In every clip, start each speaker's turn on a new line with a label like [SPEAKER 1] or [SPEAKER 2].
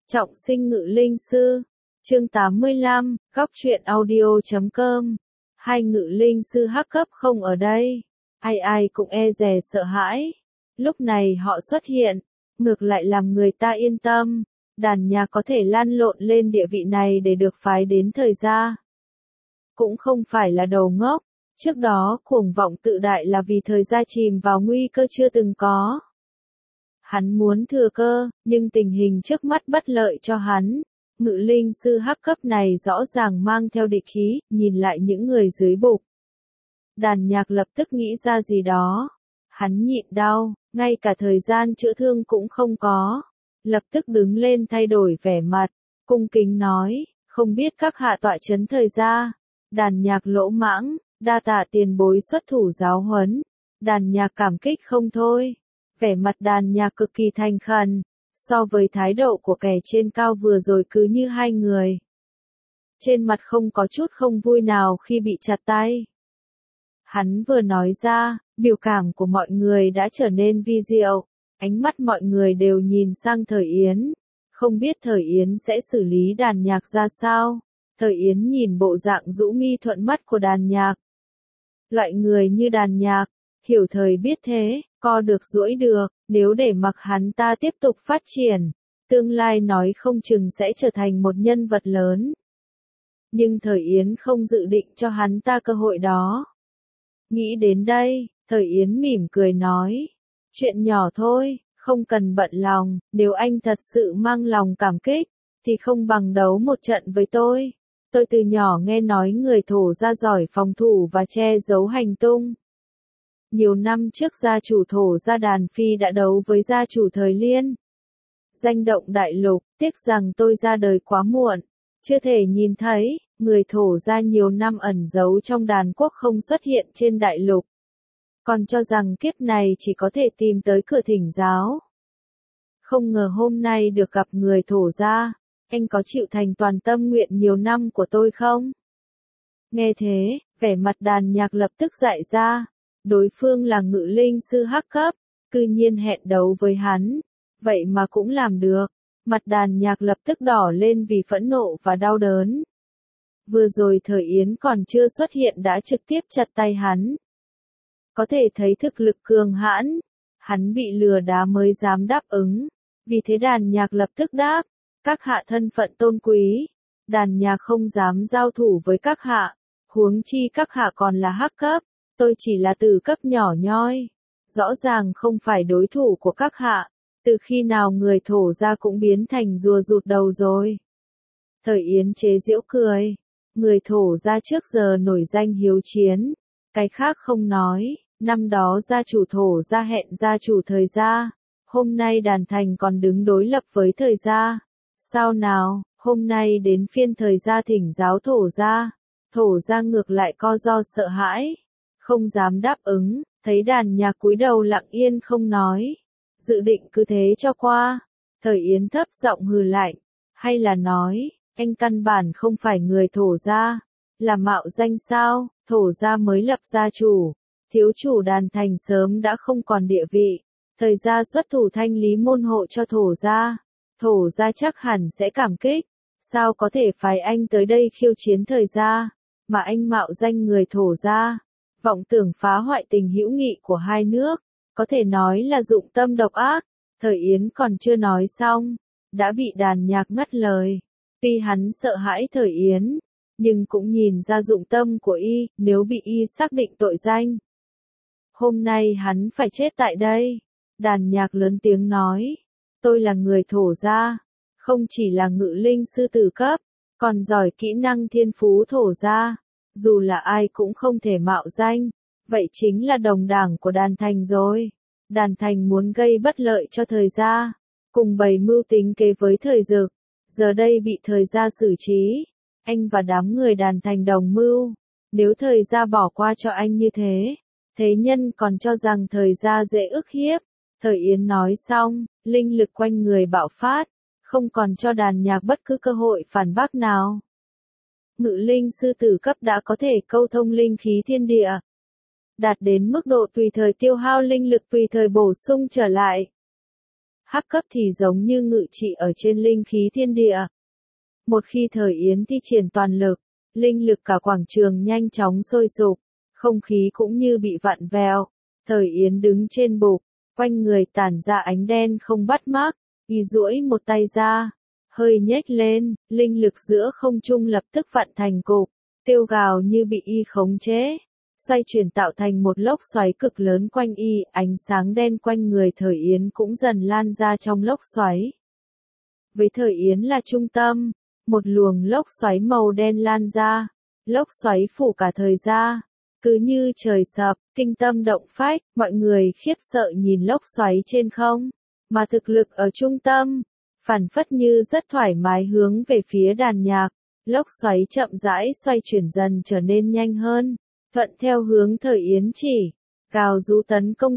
[SPEAKER 1] Trọng sinh ngự linh sư. Chương 85, góc truyện audio.com. Hai ngự linh sư hắc cấp không ở đây. Ai ai cũng e dè sợ hãi. Lúc này họ xuất hiện, ngược lại làm người ta yên tâm. Đàn nhạc có thể lan lộn lên địa vị này để được phái đến thời gia. Cũng không phải là đầu ngốc. Trước đó cuồng vọng tự đại là vì thời gia chìm vào nguy cơ chưa từng có. Hắn muốn thừa cơ, nhưng tình hình trước mắt bất lợi cho hắn. Ngự linh sư hắc cấp này rõ ràng mang theo địch khí, nhìn lại những người dưới bục. Đàn nhạc lập tức nghĩ ra gì đó. Hắn nhịn đau, ngay cả thời gian chữa thương cũng không có. Lập tức đứng lên thay đổi vẻ mặt, cung kính nói, không biết các hạ tọa chấn thời gia. Đàn nhạc lỗ mãng, đa tạ tiền bối xuất thủ giáo huấn. Đàn nhạc cảm kích không thôi. Vẻ mặt đàn nhạc cực kỳ thành khẩn, so với thái độ của kẻ trên cao vừa rồi cứ như hai người. Trên mặt không có chút không vui nào khi bị chặt tay. Hắn vừa nói ra, biểu cảm của mọi người đã trở nên vi diệu, ánh mắt mọi người đều nhìn sang Thời Yến. Không biết Thời Yến sẽ xử lý đàn nhạc ra sao. Thời Yến nhìn bộ dạng rũ mi thuận mắt của đàn nhạc. Loại người như đàn nhạc, hiểu thời biết thế, co được duỗi được, nếu để mặc hắn ta tiếp tục phát triển, tương lai nói không chừng sẽ trở thành một nhân vật lớn. Nhưng Thời Yến không dự định cho hắn ta cơ hội đó. Nghĩ đến đây, Thời Yến mỉm cười nói, chuyện nhỏ thôi, không cần bận lòng, nếu anh thật sự mang lòng cảm kích, thì không bằng đấu một trận với tôi. Tôi từ nhỏ nghe nói người Thổ gia giỏi phòng thủ và che giấu hành tung. Nhiều năm trước gia chủ Thổ gia Đàn Phi đã đấu với gia chủ Thời Liên. Danh động đại lục, tiếc rằng tôi ra đời quá muộn, chưa thể nhìn thấy, người Thổ gia nhiều năm ẩn giấu trong đàn quốc không xuất hiện trên đại lục. Còn cho rằng kiếp này chỉ có thể tìm tới cửa thỉnh giáo. Không ngờ hôm nay được gặp người Thổ gia, anh có chịu thành toàn tâm nguyện nhiều năm của tôi không? Nghe thế, vẻ mặt đàn nhạc lập tức dại ra. Đối phương là ngự linh sư hắc cấp, cư nhiên hẹn đấu với hắn, vậy mà cũng làm được. Mặt đàn nhạc lập tức đỏ lên vì phẫn nộ và đau đớn. Vừa rồi Thời Yến còn chưa xuất hiện đã trực tiếp chặt tay hắn. Có thể thấy thực lực cường hãn, hắn bị lừa đá mới dám đáp ứng. Vì thế đàn nhạc lập tức đáp, các hạ thân phận tôn quý, đàn nhạc không dám giao thủ với các hạ, huống chi các hạ còn là hắc cấp. Tôi chỉ là từ cấp nhỏ nhoi, rõ ràng không phải đối thủ của các hạ, từ khi nào người Thổ gia cũng biến thành rùa rụt đầu rồi. Thời Yến chế giễu cười, người Thổ gia trước giờ nổi danh hiếu chiến, cái khác không nói, năm đó gia chủ Thổ gia hẹn gia chủ Thời gia, hôm nay Đàn Thành còn đứng đối lập với Thời gia. Sao nào, hôm nay đến phiên Thời gia thỉnh giáo Thổ gia ngược lại co ro sợ hãi. Không dám đáp ứng, thấy đàn nhạc cúi đầu lặng yên không nói. Dự định cứ thế cho qua. Thời Yến thấp giọng hừ lạnh. Hay là nói, anh căn bản không phải người Thổ gia. Là mạo danh sao, Thổ gia mới lập gia chủ. Thiếu chủ Đàn Thành sớm đã không còn địa vị. Thời gia xuất thủ thanh lý môn hộ cho Thổ gia. Thổ gia chắc hẳn sẽ cảm kích. Sao có thể phái anh tới đây khiêu chiến Thời gia, mà anh mạo danh người Thổ gia. Vọng tưởng phá hoại tình hữu nghị của hai nước, có thể nói là dụng tâm độc ác. Thời Yến còn chưa nói xong, đã bị đàn nhạc ngắt lời. Tuy hắn sợ hãi Thời Yến, nhưng cũng nhìn ra dụng tâm của y, nếu bị y xác định tội danh. Hôm nay hắn phải chết tại đây. Đàn nhạc lớn tiếng nói, tôi là người Thổ gia, không chỉ là ngự linh sư tử cấp, còn giỏi kỹ năng thiên phú Thổ gia. Dù là ai cũng không thể mạo danh, vậy chính là đồng đảng của Đàn Thành rồi. Đàn Thành muốn gây bất lợi cho Thời gia, cùng bày mưu tính kế với Thời Dực, giờ đây bị Thời gia xử trí. Anh và đám người Đàn Thành đồng mưu, nếu Thời gia bỏ qua cho anh như thế, thế nhân còn cho rằng Thời gia dễ ức hiếp. Thời Yến nói xong, linh lực quanh người bạo phát, không còn cho đàn nhạc bất cứ cơ hội phản bác nào. Ngự linh sư tử cấp đã có thể câu thông linh khí thiên địa, đạt đến mức độ tùy thời tiêu hao linh lực tùy thời bổ sung trở lại. hắc cấp thì giống như ngự trị ở trên linh khí thiên địa. Một khi Thời Yến thi triển toàn lực, linh lực cả quảng trường nhanh chóng sôi sục, không khí cũng như bị vặn vẹo. Thời Yến đứng trên bục, quanh người tản ra ánh đen không bắt mắt, y duỗi một tay ra, hơi nhếch lên, linh lực giữa không trung lập tức vặn thành cục, kêu gào như bị y khống chế, xoay chuyển tạo thành một lốc xoáy cực lớn quanh y, ánh sáng đen quanh người Thời Yến cũng dần lan ra trong lốc xoáy. Với Thời Yến là trung tâm, một luồng lốc xoáy màu đen lan ra, lốc xoáy phủ cả thời ra, cứ như trời sập, kinh tâm động phách, mọi người khiếp sợ nhìn lốc xoáy trên không, mà thực lực ở trung tâm, phản phất như rất thoải mái hướng về phía đàn nhạc, lốc xoáy chậm rãi xoay chuyển dần trở nên nhanh hơn, thuận theo hướng Thời Yến chỉ, cào rú tấn công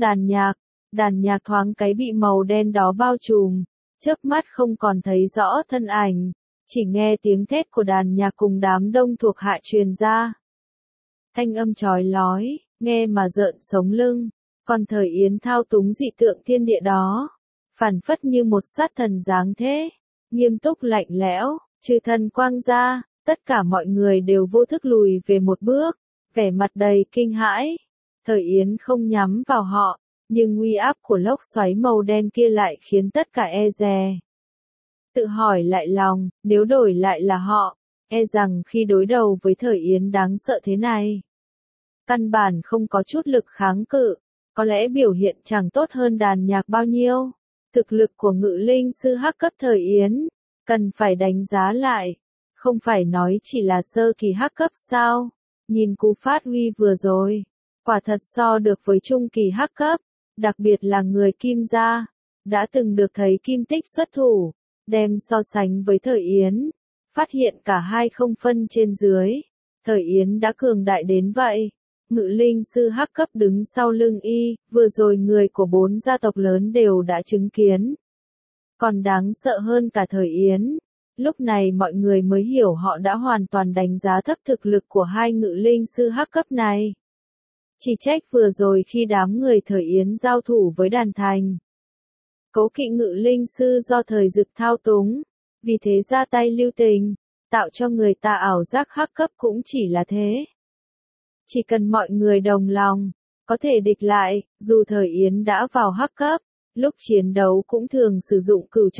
[SPEAKER 1] đàn nhạc thoáng cái bị màu đen đó bao trùm, chớp mắt không còn thấy rõ thân ảnh, chỉ nghe tiếng thét của đàn nhạc cùng đám đông thuộc hạ truyền ra. Thanh âm chói lói, nghe mà rợn sống lưng, còn Thời Yến thao túng dị tượng thiên địa đó, phản phất như một sát thần dáng thế, nghiêm túc lạnh lẽo, trừ thần quang ra, tất cả mọi người đều vô thức lùi về một bước, vẻ mặt đầy kinh hãi. Thời Yến không nhắm vào họ, nhưng uy áp của lốc xoáy màu đen kia lại khiến tất cả e dè. Tự hỏi lại lòng, nếu đổi lại là họ, e rằng khi đối đầu với Thời Yến đáng sợ thế này, căn bản không có chút lực kháng cự, có lẽ biểu hiện chẳng tốt hơn đàn nhạc bao nhiêu. Thực lực của ngự linh sư hắc cấp Thời Yến, cần phải đánh giá lại, không phải nói chỉ là sơ kỳ hắc cấp sao, nhìn cú phát huy vừa rồi, quả thật so được với trung kỳ hắc cấp, đặc biệt là người Kim gia, đã từng được thấy Kim Tích xuất thủ, đem so sánh với Thời Yến, phát hiện cả hai không phân trên dưới, Thời Yến đã cường đại đến vậy. Ngự linh sư hắc cấp đứng sau lưng y, vừa rồi người của 4 gia tộc lớn đều đã chứng kiến. Còn đáng sợ hơn cả Thời Yến, lúc này mọi người mới hiểu họ đã hoàn toàn đánh giá thấp thực lực của hai ngự linh sư hắc cấp này. Chỉ trách vừa rồi khi đám người Thời Yến giao thủ với đàn thành, cố kỵ ngự linh sư do Thời Dực thao túng, vì thế ra tay lưu tình, tạo cho người ta ảo giác hắc cấp cũng chỉ là thế. Chỉ cần mọi người đồng lòng, có thể địch lại, dù Thời Yến đã vào hắc cấp, lúc chiến đấu cũng thường sử dụng cửu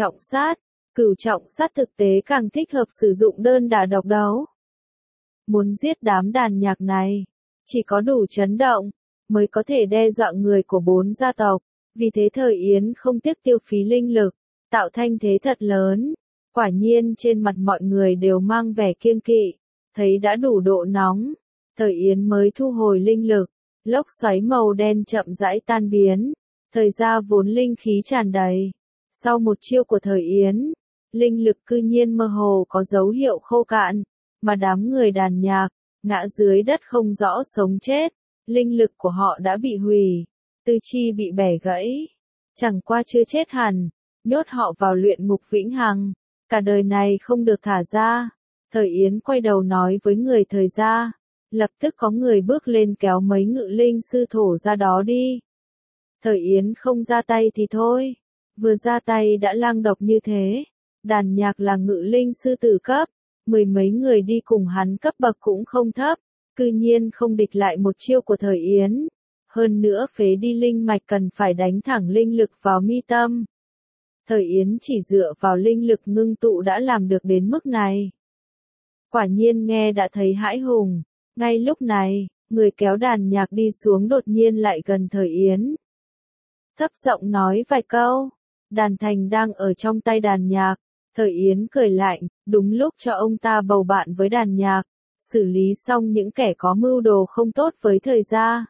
[SPEAKER 1] trọng sát thực tế càng thích hợp sử dụng đơn đả độc đấu. Muốn giết đám đàn nhạc này, chỉ có đủ chấn động, mới có thể đe dọa người của 4 gia tộc, vì thế Thời Yến không tiếc tiêu phí linh lực, tạo thanh thế thật lớn, quả nhiên trên mặt mọi người đều mang vẻ kiêng kỵ, thấy đã đủ độ nóng. Thời Yến mới thu hồi linh lực, lốc xoáy màu đen chậm rãi tan biến, thời ra vốn linh khí tràn đầy. Sau một chiêu của Thời Yến, linh lực cư nhiên mơ hồ có dấu hiệu khô cạn, mà đám người đàn nhạc, ngã dưới đất không rõ sống chết, linh lực của họ đã bị hủy, tư chi bị bẻ gãy, chẳng qua chưa chết hẳn, nhốt họ vào luyện ngục vĩnh hằng, cả đời này không được thả ra. Thời Yến quay đầu nói với người Thời gia. Lập tức có người bước lên kéo mấy ngự linh sư thổ ra đó đi. Thời Yến không ra tay thì thôi, vừa ra tay đã lang độc như thế. Đàn nhạc là ngự linh sư tử cấp, 10 mấy người đi cùng hắn cấp bậc cũng không thấp, cư nhiên không địch lại một chiêu của Thời Yến. Hơn nữa phế đi linh mạch cần phải đánh thẳng linh lực vào mi tâm. Thời Yến chỉ dựa vào linh lực ngưng tụ đã làm được đến mức này. Quả nhiên nghe đã thấy hãi hùng. Ngay lúc này, người kéo đàn nhạc đi xuống đột nhiên lại gần Thời Yến. Thấp giọng nói vài câu, đàn thành đang ở trong tay đàn nhạc, Thời Yến cười lạnh, đúng lúc cho ông ta bầu bạn với đàn nhạc, xử lý xong những kẻ có mưu đồ không tốt với Thời gia.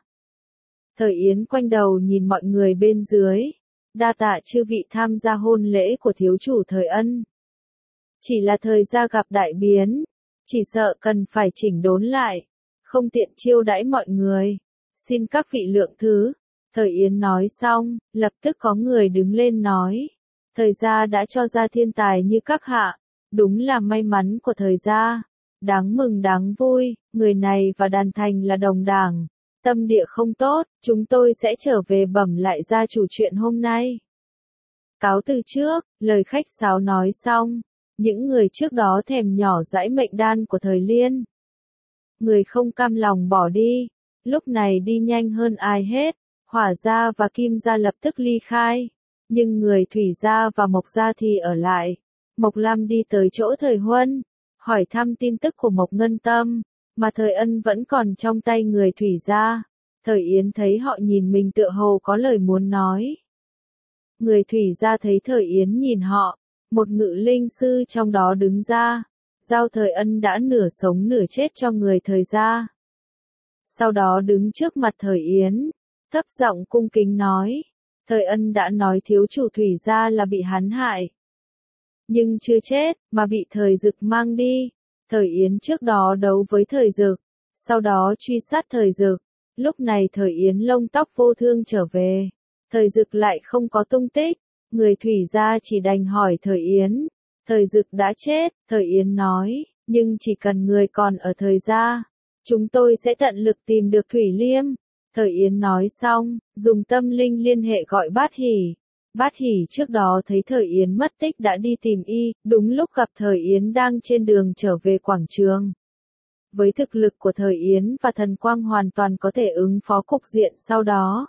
[SPEAKER 1] Thời Yến quanh đầu nhìn mọi người bên dưới, đa tạ chư vị tham gia hôn lễ của thiếu chủ Thời Ân. Chỉ là Thời gia gặp đại biến, chỉ sợ cần phải chỉnh đốn lại. Không tiện chiêu đãi mọi người, xin các vị lượng thứ. Thời Yến nói xong, lập tức có người đứng lên nói, Thời gia đã cho ra thiên tài như các hạ, đúng là may mắn của Thời gia, đáng mừng đáng vui, người này và đàn thành là đồng đảng, tâm địa không tốt, chúng tôi sẽ trở về bẩm lại gia chủ chuyện hôm nay. Cáo từ trước, lời khách sáo nói xong, những người trước đó thèm nhỏ dãi mệnh đan của thời Liên. Người không cam lòng bỏ đi, lúc này đi nhanh hơn ai hết, Hỏa gia và Kim gia lập tức ly khai, nhưng người Thủy gia và Mộc gia thì ở lại. Mộc Lam đi tới chỗ Thời Huân, hỏi thăm tin tức của Mộc Ngân Tâm, mà Thời Ân vẫn còn trong tay người Thủy gia. Thời Yến thấy họ nhìn mình tựa hồ có lời muốn nói. Người Thủy gia thấy Thời Yến nhìn họ, một ngự linh sư trong đó đứng ra, giao Thời Ân đã nửa sống nửa chết cho người Thời gia. Sau đó đứng trước mặt Thời Yến, thấp giọng cung kính nói, Thời Ân đã nói thiếu chủ Thủy gia là bị hắn hại. Nhưng chưa chết, mà bị Thời Dực mang đi. Thời Yến trước đó đấu với Thời Dực, sau đó truy sát Thời Dực. Lúc này Thời Yến lông tóc vô thương trở về. Thời Dực lại không có tung tích. Người Thủy gia chỉ đành hỏi Thời Yến. Thời Dực đã chết, Thời Yến nói, nhưng chỉ cần người còn ở Thời gia, chúng tôi sẽ tận lực tìm được Thủy Liêm. Thời Yến nói xong, dùng tâm linh liên hệ gọi Bát Hỷ. Bát Hỷ trước đó thấy Thời Yến mất tích đã đi tìm y, đúng lúc gặp Thời Yến đang trên đường trở về quảng trường. Với thực lực của Thời Yến và thần quang hoàn toàn có thể ứng phó cục diện sau đó.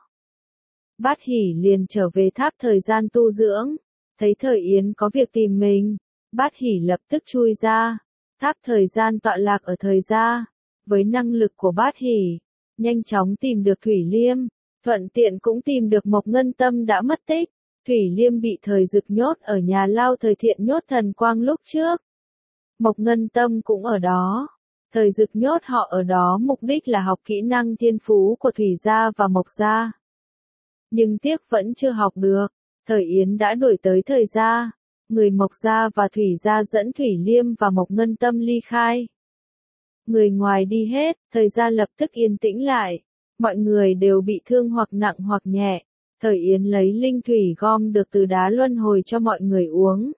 [SPEAKER 1] Bát Hỷ liền trở về tháp thời gian tu dưỡng, thấy Thời Yến có việc tìm mình, Bát Hỷ lập tức chui ra, tháp thời gian tọa lạc ở Thời gia. Với năng lực của Bát Hỷ, nhanh chóng tìm được Thủy Liêm, thuận tiện cũng tìm được Mộc Ngân Tâm đã mất tích. Thủy Liêm bị Thời Dực nhốt ở nhà lao Thời Thiện nhốt thần quang lúc trước. Mộc Ngân Tâm cũng ở đó. Thời Dực nhốt họ ở đó mục đích là học kỹ năng thiên phú của Thủy gia và Mộc gia. Nhưng tiếc vẫn chưa học được. Thời Yến đã đuổi tới Thời gia. Người Mộc gia và Thủy gia dẫn Thủy Liêm và Mộc Ngân Tâm ly khai. Người ngoài đi hết, Thời gia lập tức yên tĩnh lại. Mọi người đều bị thương hoặc nặng hoặc nhẹ. Thời Yến lấy linh thủy gom được từ đá luân hồi cho mọi người uống.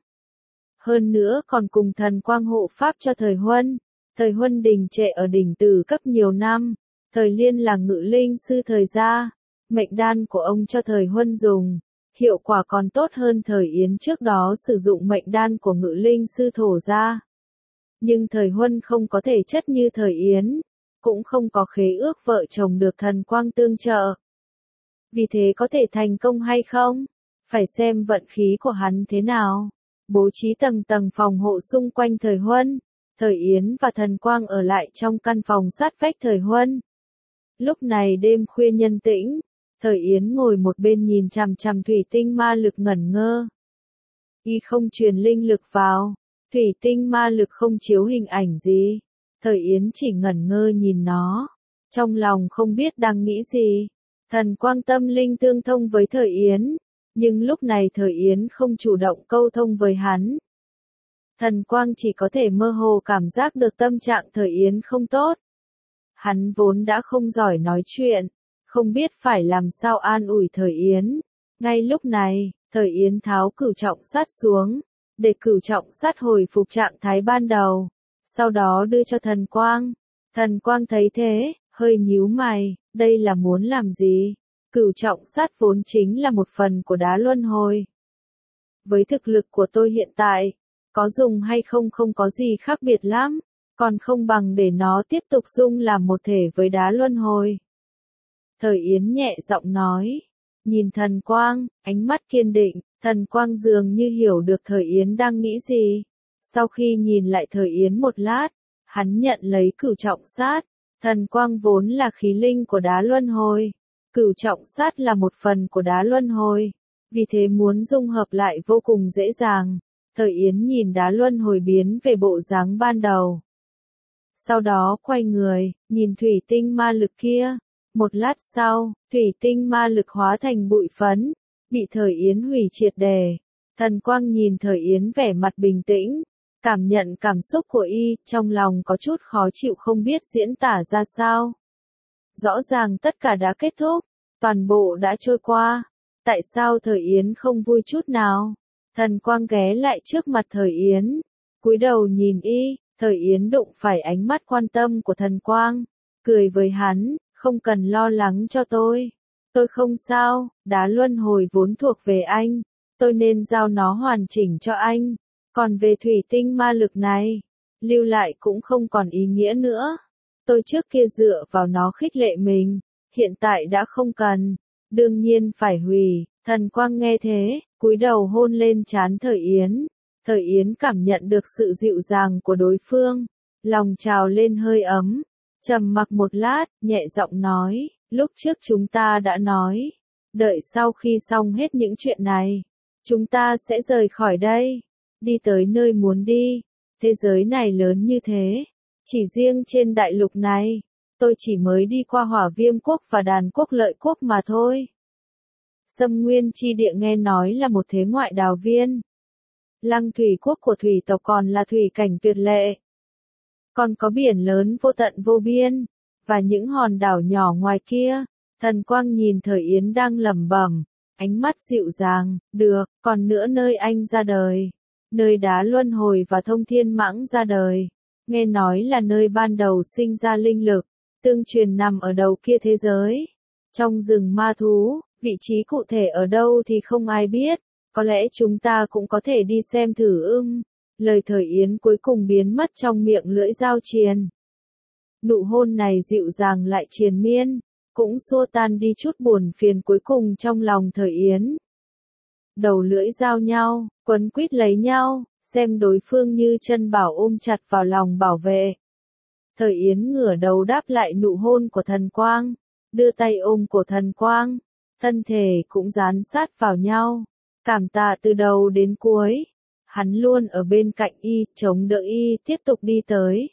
[SPEAKER 1] Hơn nữa còn cùng thần quang hộ pháp cho Thời Huân. Thời Huân đình trệ ở đỉnh tử cấp nhiều năm. Thời Liên là ngự linh sư Thời gia. Mệnh đan của ông cho Thời Huân dùng. Hiệu quả còn tốt hơn Thời Yến trước đó sử dụng mệnh đan của ngự linh sư Thổ gia. Nhưng Thời Huân không có thể chất như Thời Yến. Cũng không có khế ước vợ chồng được thần quang tương trợ. Vì thế có thể thành công hay không? Phải xem vận khí của hắn thế nào. Bố trí tầng tầng phòng hộ xung quanh Thời Huân. Thời Yến và thần quang ở lại trong căn phòng sát vách Thời Huân. Lúc này đêm khuya nhân tĩnh. Thời Yến ngồi một bên nhìn chằm chằm thủy tinh ma lực ngẩn ngơ. Y không truyền linh lực vào. Thủy tinh ma lực không chiếu hình ảnh gì. Thời Yến chỉ ngẩn ngơ nhìn nó. Trong lòng không biết đang nghĩ gì. Thần quang tâm linh tương thông với Thời Yến. Nhưng lúc này Thời Yến không chủ động câu thông với hắn. Thần quang chỉ có thể mơ hồ cảm giác được tâm trạng Thời Yến không tốt. Hắn vốn đã không giỏi nói chuyện. Không biết phải làm sao an ủi Thời Yến. Ngay lúc này, Thời Yến tháo cửu trọng sát xuống. Để cửu trọng sát hồi phục trạng thái ban đầu. Sau đó đưa cho thần quang. Thần quang thấy thế, hơi nhíu mày, đây là muốn làm gì? Cửu trọng sát vốn chính là một phần của đá luân hồi. Với thực lực của tôi hiện tại, có dùng hay không không có gì khác biệt lắm, còn không bằng để nó tiếp tục dung làm một thể với đá luân hồi. Thời Yến nhẹ giọng nói, nhìn thần quang, ánh mắt kiên định, thần quang dường như hiểu được Thời Yến đang nghĩ gì. Sau khi nhìn lại Thời Yến một lát, hắn nhận lấy cửu trọng sát. Thần quang vốn là khí linh của đá luân hồi. Cửu trọng sát là một phần của đá luân hồi. Vì thế muốn dung hợp lại vô cùng dễ dàng. Thời Yến nhìn đá luân hồi biến về bộ dáng ban đầu. Sau đó quay người, nhìn thủy tinh ma lực kia. Một lát sau, thủy tinh ma lực hóa thành bụi phấn. Bị Thời Yến hủy triệt để. Thần quang nhìn Thời Yến vẻ mặt bình tĩnh. Cảm nhận cảm xúc của y, trong lòng có chút khó chịu không biết diễn tả ra sao. Rõ ràng tất cả đã kết thúc, toàn bộ đã trôi qua. Tại sao Thời Yến không vui chút nào? Thần quang ghé lại trước mặt Thời Yến, cúi đầu nhìn y, Thời Yến đụng phải ánh mắt quan tâm của thần quang, cười với hắn, không cần lo lắng cho tôi không sao, đá luân hồi vốn thuộc về anh, tôi nên giao nó hoàn chỉnh cho anh. Còn về thủy tinh ma lực này, lưu lại cũng không còn ý nghĩa nữa. Tôi trước kia dựa vào nó khích lệ mình, hiện tại đã không cần, đương nhiên phải hủy. Thần Quang nghe thế, cúi đầu hôn lên trán Thời Yến. Thời Yến cảm nhận được sự dịu dàng của đối phương, lòng trào lên hơi ấm, trầm mặc một lát, nhẹ giọng nói, lúc trước chúng ta đã nói, đợi sau khi xong hết những chuyện này, chúng ta sẽ rời khỏi đây, đi tới nơi muốn đi. Thế giới này lớn như thế, chỉ riêng trên đại lục này, tôi chỉ mới đi qua Hỏa Viêm quốc và Đàn quốc Lợi quốc mà thôi. Xâm Nguyên chi địa nghe nói là một thế ngoại đào viên. Lăng thủy quốc của thủy tộc còn là thủy cảnh tuyệt lệ. Còn có biển lớn vô tận vô biên, và những hòn đảo nhỏ ngoài kia. Thần Quang nhìn Thời Yến đang lẩm bẩm, ánh mắt dịu dàng, được, còn nữa nơi anh ra đời. Nơi đá luân hồi và thông thiên mãng ra đời. Nghe nói là nơi ban đầu sinh ra linh lực, tương truyền nằm ở đầu kia thế giới. Trong rừng ma thú, vị trí cụ thể ở đâu thì không ai biết, có lẽ chúng ta cũng có thể đi xem thử ưng. Lời Thời Yến cuối cùng biến mất trong miệng lưỡi dao triền. Nụ hôn này dịu dàng lại triền miên, cũng xua tan đi chút buồn phiền cuối cùng trong lòng Thời Yến. Đầu lưỡi giao nhau, quấn quýt lấy nhau, xem đối phương như chân bảo ôm chặt vào lòng bảo vệ. Thời Yến ngửa đầu đáp lại nụ hôn của Thần Quang, đưa tay ôm cổ Thần Quang, thân thể cũng dán sát vào nhau, cảm tạ từ đầu đến cuối. Hắn luôn ở bên cạnh y, chống đỡ y tiếp tục đi tới.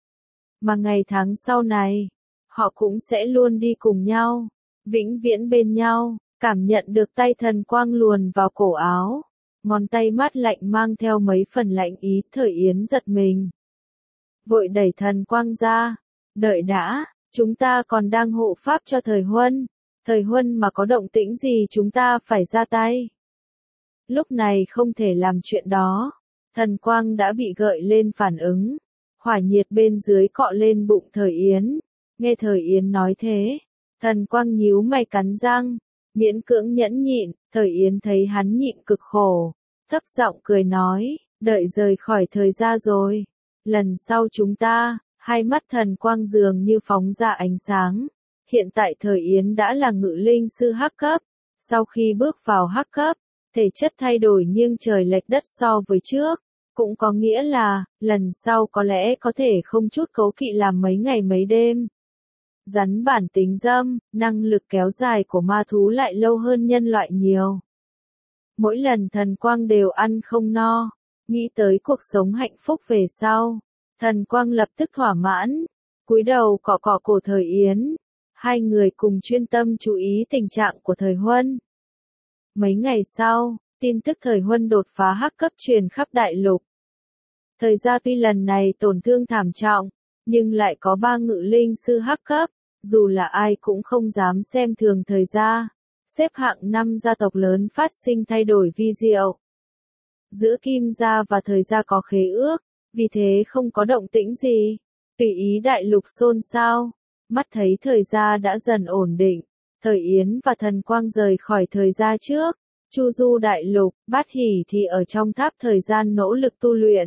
[SPEAKER 1] Mà ngày tháng sau này, họ cũng sẽ luôn đi cùng nhau, vĩnh viễn bên nhau. Cảm nhận được tay Thần Quang luồn vào cổ áo, ngón tay mát lạnh mang theo mấy phần lạnh ý. Thời Yến giật mình, vội đẩy Thần Quang ra, đợi đã, chúng ta còn đang hộ pháp cho Thời Huân. Thời Huân mà có động tĩnh gì chúng ta phải ra tay. Lúc này không thể làm chuyện đó. Thần Quang đã bị gợi lên phản ứng, hỏa nhiệt bên dưới cọ lên bụng Thời Yến. Nghe Thời Yến nói thế, Thần Quang nhíu mày cắn răng, miễn cưỡng nhẫn nhịn. Thời Yến thấy hắn nhịn cực khổ, thấp giọng cười nói, đợi rời khỏi Thời gia rồi, lần sau chúng ta. Hai mắt Thần Quang dường như phóng ra ánh sáng. Hiện tại Thời Yến đã là ngự linh sư hắc cấp, sau khi bước vào hắc cấp, thể chất thay đổi nghiêng trời lệch đất so với trước, cũng có nghĩa là, lần sau có lẽ có thể không chút cấu kỵ làm mấy ngày mấy đêm. Rắn bản tính dâm, năng lực kéo dài của ma thú lại lâu hơn nhân loại nhiều. Mỗi lần Thần Quang đều ăn không no, nghĩ tới cuộc sống hạnh phúc về sau, Thần Quang lập tức thỏa mãn, cúi đầu cọ cọ cổ Thời Yến. Hai người cùng chuyên tâm chú ý tình trạng của Thời Huân. Mấy ngày sau, tin tức Thời Huân đột phá hắc cấp truyền khắp đại lục. Thời gia tuy lần này tổn thương thảm trọng, nhưng lại có 3 ngự linh sư hắc cấp, dù là ai cũng không dám xem thường Thời gia. Xếp hạng 5 gia tộc lớn phát sinh thay đổi vi diệu. Giữa Kim gia và Thời gia có khế ước, vì thế không có động tĩnh gì. Tùy ý đại lục xôn xao, mắt thấy Thời gia đã dần ổn định. Thời Yến và Thần Quang rời khỏi Thời gia trước, chu du đại lục. Bát Hỷ thì ở trong tháp thời gian nỗ lực tu luyện.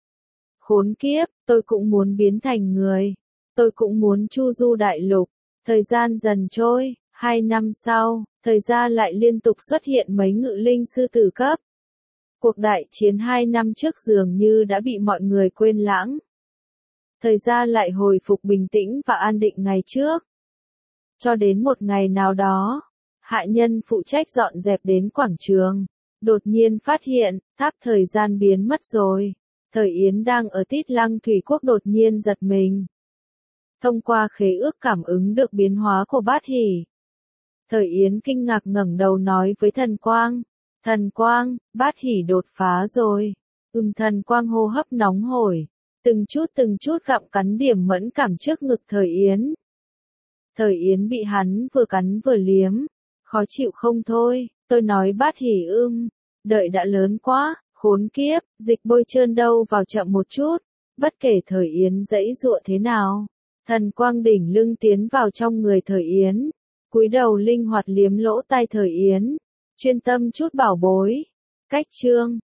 [SPEAKER 1] Khốn kiếp, tôi cũng muốn biến thành người. Tôi cũng muốn chu du đại lục. Thời gian dần trôi, 2 năm sau, Thời gia lại liên tục xuất hiện mấy ngự linh sư tử cấp. Cuộc đại chiến 2 năm trước dường như đã bị mọi người quên lãng. Thời gia lại hồi phục bình tĩnh và an định ngày trước. Cho đến một ngày nào đó, hạ nhân phụ trách dọn dẹp đến quảng trường, đột nhiên phát hiện, tháp thời gian biến mất rồi. Thời Yến đang ở Tít Lăng Thủy Quốc đột nhiên giật mình. Thông qua khế ước cảm ứng được biến hóa của Bát Hỷ. Thời Yến kinh ngạc ngẩng đầu nói với Thần Quang. Thần Quang, Bát Hỷ đột phá rồi. Thần Quang hô hấp nóng hổi. Từng chút gặm cắn điểm mẫn cảm trước ngực Thời Yến. Thời Yến bị hắn vừa cắn vừa liếm. Khó chịu không thôi, tôi nói Bát Hỷ đợi đã lớn quá, khốn kiếp, dịch bôi trơn đâu vào chậm một chút. Bất kể Thời Yến giãy giụa thế nào, Thần Quang đỉnh lưng tiến vào trong người Thời Yến. Cúi đầu linh hoạt liếm lỗ tai Thời Yến. Chuyên tâm chút bảo bối. Cách chương